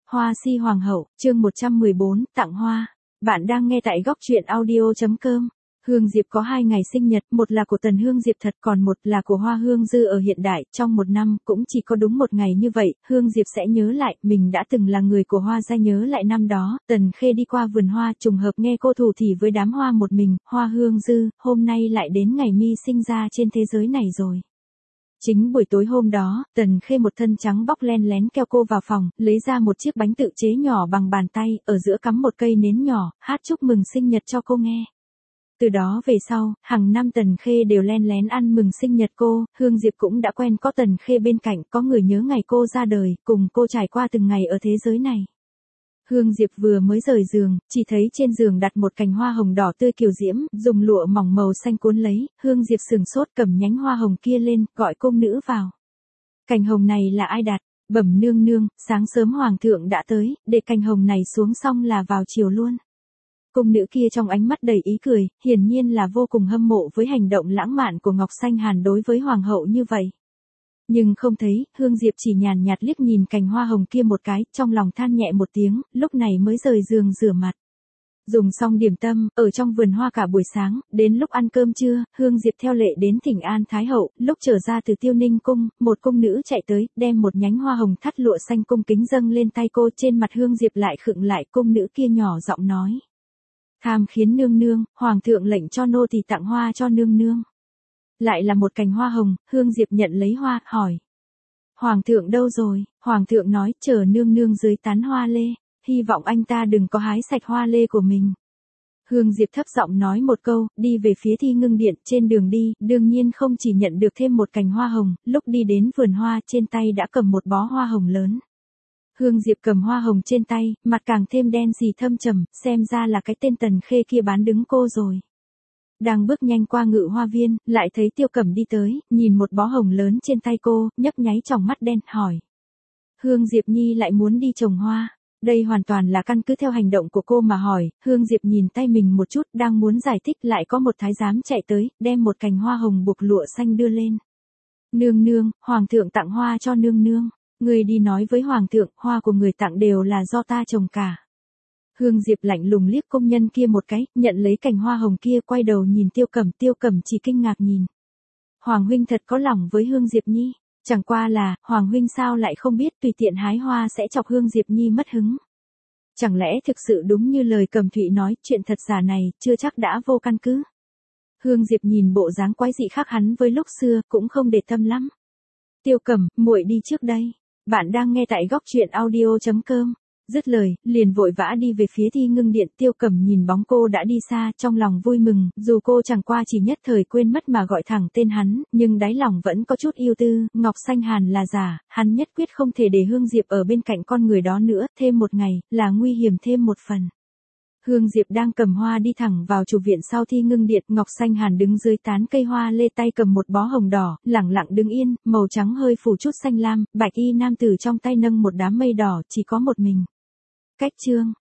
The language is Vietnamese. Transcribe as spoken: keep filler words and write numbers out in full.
Hoa si hoàng hậu, chương một trăm mười bốn, tặng hoa. Bạn đang nghe tại góc truyện audio.com. Hương Diệp có hai ngày sinh nhật, một là của Tần Hương Diệp thật còn một là của Hoa Hương Dư ở hiện đại. Trong một năm cũng chỉ có đúng một ngày như vậy, Hương Diệp sẽ nhớ lại mình đã từng là người của Hoa gia, nhớ lại năm đó, Tần Khê đi qua vườn hoa trùng hợp nghe cô thủ thỉ với đám hoa một mình, Hoa Hương Dư, hôm nay lại đến ngày mi sinh ra trên thế giới này rồi. Chính buổi tối hôm đó, Tần Khê một thân trắng bóc len lén kêu cô vào phòng, lấy ra một chiếc bánh tự chế nhỏ bằng bàn tay, ở giữa cắm một cây nến nhỏ, hát chúc mừng sinh nhật cho cô nghe. Từ đó về sau, hàng năm Tần Khê đều len lén ăn mừng sinh nhật cô, Hương Diệp cũng đã quen có Tần Khê bên cạnh, có người nhớ ngày cô ra đời, cùng cô trải qua từng ngày ở thế giới này. Hương Diệp vừa mới rời giường, chỉ thấy trên giường đặt một cành hoa hồng đỏ tươi kiều diễm, dùng lụa mỏng màu xanh cuốn lấy, Hương Diệp sừng sốt cầm nhánh hoa hồng kia lên, gọi cung nữ vào. Cành hồng này là ai đặt? Bẩm nương nương, sáng sớm hoàng thượng đã tới, để cành hồng này xuống xong là vào chiều luôn. Cung nữ kia trong ánh mắt đầy ý cười, hiển nhiên là vô cùng hâm mộ với hành động lãng mạn của Ngọc Xanh Hàn đối với hoàng hậu như vậy. Nhưng không thấy, Hương Diệp chỉ nhàn nhạt liếc nhìn cành hoa hồng kia một cái, trong lòng than nhẹ một tiếng, lúc này mới rời giường rửa mặt. Dùng xong điểm tâm, ở trong vườn hoa cả buổi sáng, đến lúc ăn cơm trưa, Hương Diệp theo lệ đến thỉnh an Thái hậu, lúc trở ra từ Tiêu Ninh cung, một cung nữ chạy tới, đem một nhánh hoa hồng thắt lụa xanh cung kính dâng lên tay cô, trên mặt Hương Diệp lại khựng lại, cung nữ kia nhỏ giọng nói. Tham khiến nương nương, hoàng thượng lệnh cho nô tỳ tặng hoa cho nương nương. Lại là một cành hoa hồng, Hương Diệp nhận lấy hoa, hỏi. Hoàng thượng đâu rồi? Hoàng thượng nói, chờ nương nương dưới tán hoa lê, hy vọng anh ta đừng có hái sạch hoa lê của mình. Hương Diệp thấp giọng nói một câu, đi về phía Thi Ngưng Điện, trên đường đi, đương nhiên không chỉ nhận được thêm một cành hoa hồng, lúc đi đến vườn hoa, trên tay đã cầm một bó hoa hồng lớn. Hương Diệp cầm hoa hồng trên tay, mặt càng thêm đen sì thâm trầm, xem ra là cái tên Tần Khê kia bán đứng cô rồi. Đang bước nhanh qua Ngự Hoa Viên, lại thấy Tiêu Cẩm đi tới, nhìn một bó hồng lớn trên tay cô, nhấp nháy tròng mắt đen, hỏi. Hương Diệp Nhi lại muốn đi trồng hoa. Đây hoàn toàn là căn cứ theo hành động của cô mà hỏi, Hương Diệp nhìn tay mình một chút, đang muốn giải thích lại có một thái giám chạy tới, đem một cành hoa hồng buộc lụa xanh đưa lên. Nương nương, hoàng thượng tặng hoa cho nương nương. Người đi nói với hoàng thượng, hoa của người tặng đều là do ta trồng cả. Hương Diệp lạnh lùng liếc công nhân kia một cái, nhận lấy cành hoa hồng kia, quay đầu nhìn Tiêu Cẩm, Tiêu Cẩm chỉ kinh ngạc nhìn. Hoàng huynh thật có lòng với Hương Diệp Nhi, chẳng qua là, Hoàng huynh sao lại không biết tùy tiện hái hoa sẽ chọc Hương Diệp Nhi mất hứng. Chẳng lẽ thực sự đúng như lời Cẩm Thụy nói, chuyện thật giả này, chưa chắc đã vô căn cứ. Hương Diệp nhìn bộ dáng quái dị khác hắn với lúc xưa, cũng không để tâm lắm. Tiêu Cẩm, muội đi trước đây. Bạn đang nghe tại góc truyện audio.com. Dứt lời, liền vội vã đi về phía Thi Ngưng Điện. Tiêu Cẩm nhìn bóng cô đã đi xa, trong lòng vui mừng, dù cô chẳng qua chỉ nhất thời quên mất mà gọi thẳng tên hắn, nhưng đáy lòng vẫn có chút yêu tư, Ngọc Xanh Hàn là giả, hắn nhất quyết không thể để Hương Diệp ở bên cạnh con người đó nữa, thêm một ngày, là nguy hiểm thêm một phần. Hương Diệp đang cầm hoa đi thẳng vào chủ viện sau Thi Ngưng Điện, Ngọc Xanh Hàn đứng dưới tán cây hoa lê, tay cầm một bó hồng đỏ, lẳng lặng đứng yên, màu trắng hơi phủ chút xanh lam, bạch y nam tử trong tay nâng một đám mây đỏ, chỉ có một mình. Cách chương